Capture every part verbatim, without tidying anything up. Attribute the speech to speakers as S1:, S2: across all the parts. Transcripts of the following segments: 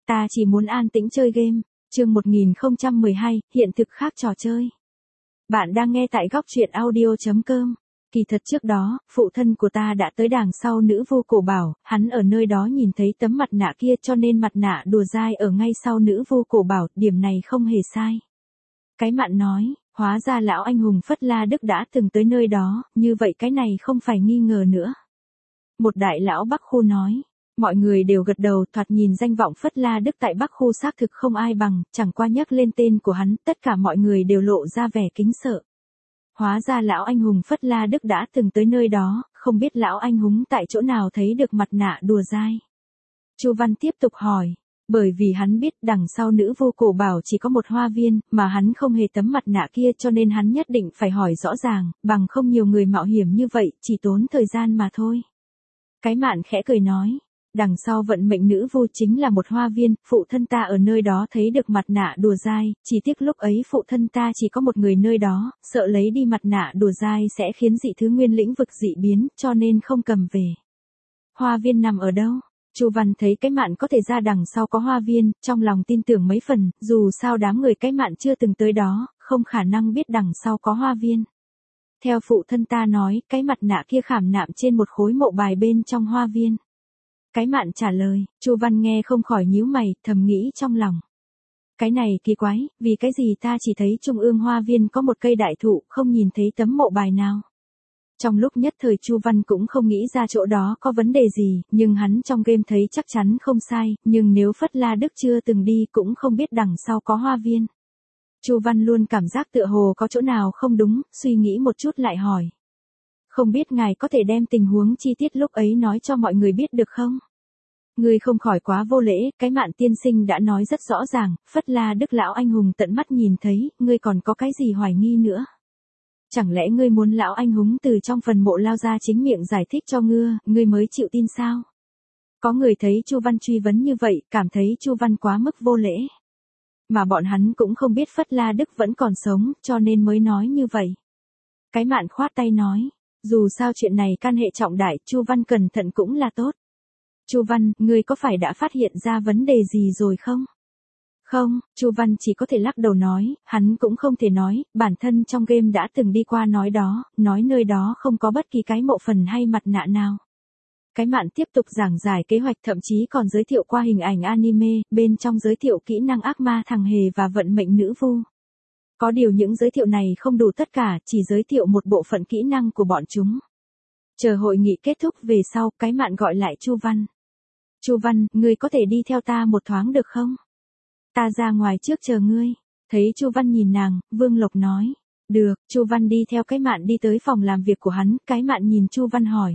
S1: Ta chỉ muốn an tĩnh chơi game. Chương một nghìn không trăm mười hai, hiện thực khác trò chơi. Bạn đang nghe tại góc truyện audio chấm com. Kỳ thật trước đó, phụ thân của ta đã tới đằng sau nữ vô cổ bảo, hắn ở nơi đó nhìn thấy tấm mặt nạ kia cho nên mặt nạ đùa dai ở ngay sau nữ vô cổ bảo, điểm này không hề sai. Cái Mạn nói, hóa ra lão anh hùng Phất La Đức đã từng tới nơi đó, như vậy cái này không phải nghi ngờ nữa. Một đại lão Bắc Khu nói. Mọi người đều gật đầu, thoạt nhìn danh vọng Phất La Đức tại Bắc Khu xác thực không ai bằng, chẳng qua nhắc lên tên của hắn, tất cả mọi người đều lộ ra vẻ kính sợ. Hóa ra lão anh hùng Phất La Đức đã từng tới nơi đó, không biết lão anh hùng tại chỗ nào thấy được mặt nạ đùa dai. Chu Văn tiếp tục hỏi, bởi vì hắn biết đằng sau nữ vô cổ bảo chỉ có một hoa viên, mà hắn không hề tấm mặt nạ kia cho nên hắn nhất định phải hỏi rõ ràng, bằng không nhiều người mạo hiểm như vậy, chỉ tốn thời gian mà thôi. Cái Mạn khẽ cười nói. Đằng sau vận mệnh nữ vu chính là một hoa viên, phụ thân ta ở nơi đó thấy được mặt nạ đùa dai, chỉ tiếc lúc ấy phụ thân ta chỉ có một người nơi đó, sợ lấy đi mặt nạ đùa dai sẽ khiến dị thứ nguyên lĩnh vực dị biến, cho nên không cầm về. Hoa viên nằm ở đâu? Chu Văn thấy cái Mạn có thể ra đằng sau có hoa viên, trong lòng tin tưởng mấy phần, dù sao đám người cái Mạn chưa từng tới đó, không khả năng biết đằng sau có hoa viên. Theo phụ thân ta nói, cái mặt nạ kia khảm nạm trên một khối mộ bài bên trong hoa viên. Cái Mạn trả lời, Chu Văn nghe không khỏi nhíu mày, thầm nghĩ trong lòng. Cái này kỳ quái, vì cái gì ta chỉ thấy trung ương hoa viên có một cây đại thụ, không nhìn thấy tấm mộ bài nào. Trong lúc nhất thời Chu Văn cũng không nghĩ ra chỗ đó có vấn đề gì, nhưng hắn trong game thấy chắc chắn không sai, nhưng nếu Phất La Đức chưa từng đi cũng không biết đằng sau có hoa viên. Chu Văn luôn cảm giác tựa hồ có chỗ nào không đúng, suy nghĩ một chút lại hỏi. Không biết ngài có thể đem tình huống chi tiết lúc ấy nói cho mọi người biết được không? Ngươi không khỏi quá vô lễ, cái Mạn tiên sinh đã nói rất rõ ràng, Phất La Đức lão anh hùng tận mắt nhìn thấy, ngươi còn có cái gì hoài nghi nữa? Chẳng lẽ ngươi muốn lão anh hùng từ trong phần mộ lao ra chính miệng giải thích cho ngươi, ngươi mới chịu tin sao? Có người thấy Chu Văn truy vấn như vậy, cảm thấy Chu Văn quá mức vô lễ. Mà bọn hắn cũng không biết Phất La Đức vẫn còn sống, cho nên mới nói như vậy. Cái Mạn khoát tay nói. Dù sao chuyện này can hệ trọng đại, Chu Văn cẩn thận cũng là tốt. Chu Văn, ngươi có phải đã phát hiện ra vấn đề gì rồi không? Không, Chu Văn chỉ có thể lắc đầu nói, hắn cũng không thể nói, bản thân trong game đã từng đi qua nói đó, nói nơi đó không có bất kỳ cái mộ phần hay mặt nạ nào. Cái Mạn tiếp tục giảng giải kế hoạch, thậm chí còn giới thiệu qua hình ảnh anime, bên trong giới thiệu kỹ năng ác ma thằng hề và vận mệnh nữ vu. Có điều những giới thiệu này không đủ tất cả, chỉ giới thiệu một bộ phận kỹ năng của bọn chúng. Chờ hội nghị kết thúc về sau, cái Mạn gọi lại Chu Văn. Chu Văn, ngươi có thể đi theo ta một thoáng được không? Ta ra ngoài trước chờ ngươi. Thấy Chu Văn nhìn nàng, Vương Lộc nói. Được, Chu Văn đi theo cái Mạn đi tới phòng làm việc của hắn, cái Mạn nhìn Chu Văn hỏi.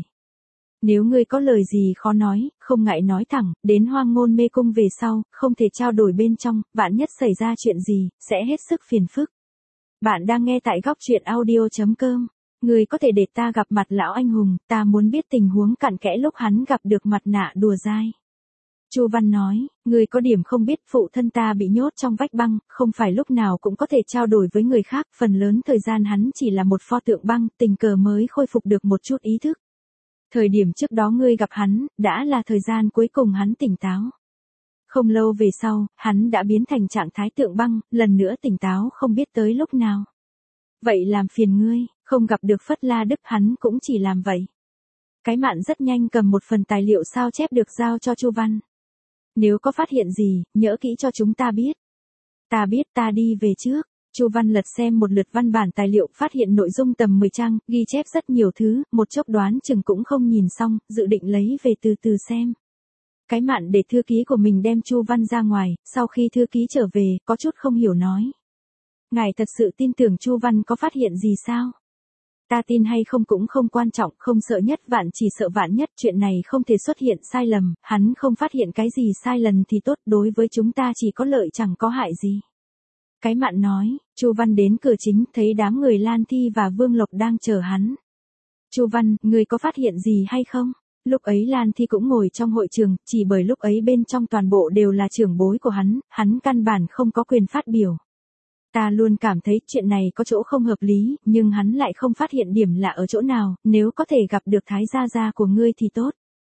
S1: Nếu ngươi có lời gì khó nói, không ngại nói thẳng, đến Hoang Ngôn Mê Cung về sau, không thể trao đổi bên trong, vạn nhất xảy ra chuyện gì, sẽ hết sức phiền phức. Bạn đang nghe tại góc truyện audio chấm com. Ngươi có thể để ta gặp mặt lão anh hùng, ta muốn biết tình huống cặn kẽ lúc hắn gặp được mặt nạ đùa dai. Chu Văn nói, ngươi có điểm không biết, phụ thân ta bị nhốt trong vách băng, không phải lúc nào cũng có thể trao đổi với người khác, phần lớn thời gian hắn chỉ là một pho tượng băng, tình cờ mới khôi phục được một chút ý thức. Thời điểm trước đó ngươi gặp hắn, đã là thời gian cuối cùng hắn tỉnh táo. Không lâu về sau, hắn đã biến thành trạng thái tượng băng, lần nữa tỉnh táo không biết tới lúc nào. Vậy làm phiền ngươi, không gặp được Phất La Đức hắn cũng chỉ làm vậy. Cái Mạn rất nhanh cầm một phần tài liệu sao chép được giao cho Chu Văn. Nếu có phát hiện gì, nhớ kỹ cho chúng ta biết. Ta biết, ta đi về trước. Chu Văn lật xem một lượt văn bản tài liệu, phát hiện nội dung tầm mười trang, ghi chép rất nhiều thứ, một chốc đoán chừng cũng không nhìn xong, dự định lấy về từ từ xem. Cái Mạn để thư ký của mình đem Chu Văn ra ngoài, sau khi thư ký trở về, có chút không hiểu nói. Ngài thật sự tin tưởng Chu Văn có phát hiện gì sao? Ta tin hay không cũng không quan trọng, không sợ nhất vạn chỉ sợ vạn nhất, chuyện này không thể xuất hiện sai lầm, hắn không phát hiện cái gì sai lầm thì tốt, đối với chúng ta chỉ có lợi chẳng có hại gì. Cái Mạn nói, Chu Văn đến cửa chính, thấy đám người Lan Thi và Vương Lộc đang chờ hắn. Chu Văn, người có phát hiện gì hay không? Lúc ấy Lan Thi cũng ngồi trong hội trường, chỉ bởi lúc ấy bên trong toàn bộ đều là trưởng bối của hắn, hắn căn bản không có quyền phát biểu. Ta luôn cảm thấy chuyện này có chỗ không hợp lý, nhưng hắn lại không phát hiện điểm lạ ở chỗ nào, nếu có thể gặp được Thái Gia Gia của ngươi thì tốt.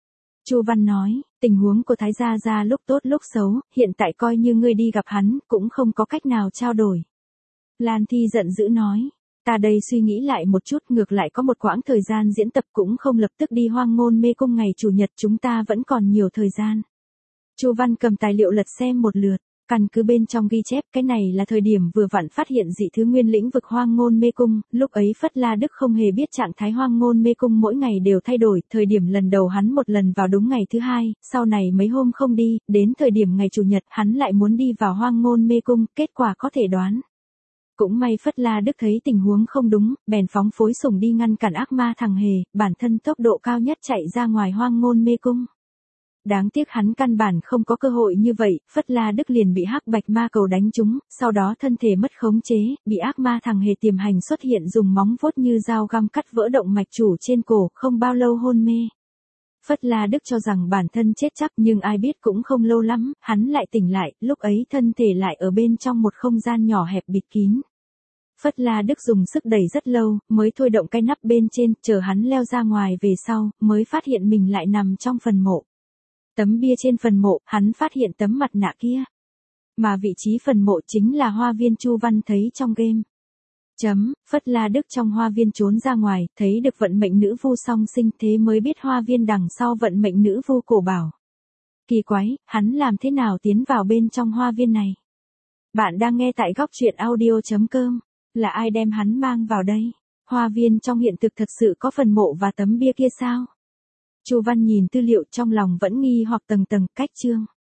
S1: Chu Văn nói, tình huống của Thái Gia Gia lúc tốt lúc xấu, hiện tại coi như ngươi đi gặp hắn, cũng không có cách nào trao đổi. Lan Thi giận dữ nói, ta đây suy nghĩ lại một chút, ngược lại có một quãng thời gian diễn tập, cũng không lập tức đi Hoang Ngôn Mê Cung, ngày chủ nhật chúng ta vẫn còn nhiều thời gian. Chu Văn cầm tài liệu lật xem một lượt, căn cứ bên trong ghi chép, cái này là thời điểm vừa vặn phát hiện dị thứ nguyên lĩnh vực Hoang Ngôn Mê Cung, lúc ấy Phất La Đức không hề biết trạng thái Hoang Ngôn Mê Cung mỗi ngày đều thay đổi, thời điểm lần đầu hắn một lần vào đúng ngày thứ hai, sau này mấy hôm không đi, đến thời điểm ngày chủ nhật hắn lại muốn đi vào Hoang Ngôn Mê Cung, kết quả có thể đoán. Cũng may Phất La Đức thấy tình huống không đúng, bèn phóng phối sủng đi ngăn cản ác ma thằng hề, bản thân tốc độ cao nhất chạy ra ngoài Hoang Ngôn Mê Cung. Đáng tiếc hắn căn bản không có cơ hội như vậy, Phất La Đức liền bị hắc bạch ma cầu đánh trúng, sau đó thân thể mất khống chế, bị ác ma thằng hề tiềm hành xuất hiện dùng móng vuốt như dao găm cắt vỡ động mạch chủ trên cổ, không bao lâu hôn mê. Phất La Đức cho rằng bản thân chết chắc, nhưng ai biết cũng không lâu lắm, hắn lại tỉnh lại, lúc ấy thân thể lại ở bên trong một không gian nhỏ hẹp bịt kín. Phất La Đức dùng sức đẩy rất lâu, mới thôi động cái nắp bên trên, chờ hắn leo ra ngoài về sau, mới phát hiện mình lại nằm trong phần mộ. Tấm bia trên phần mộ, hắn phát hiện tấm mặt nạ kia. Mà vị trí phần mộ chính là hoa viên Chu Văn thấy trong game. Chấm, Phất La Đức trong hoa viên trốn ra ngoài, thấy được vận mệnh nữ vu song sinh, thế mới biết hoa viên đằng sau vận mệnh nữ vu cổ bảo. Kỳ quái, hắn làm thế nào tiến vào bên trong hoa viên này? Bạn đang nghe tại góc truyện audio chấm com. Là ai đem hắn mang vào đây? Hoa viên trong hiện thực thật sự có phần mộ và tấm bia kia sao? Chu Văn nhìn tư liệu trong lòng vẫn nghi hoặc tầng tầng, cách chương.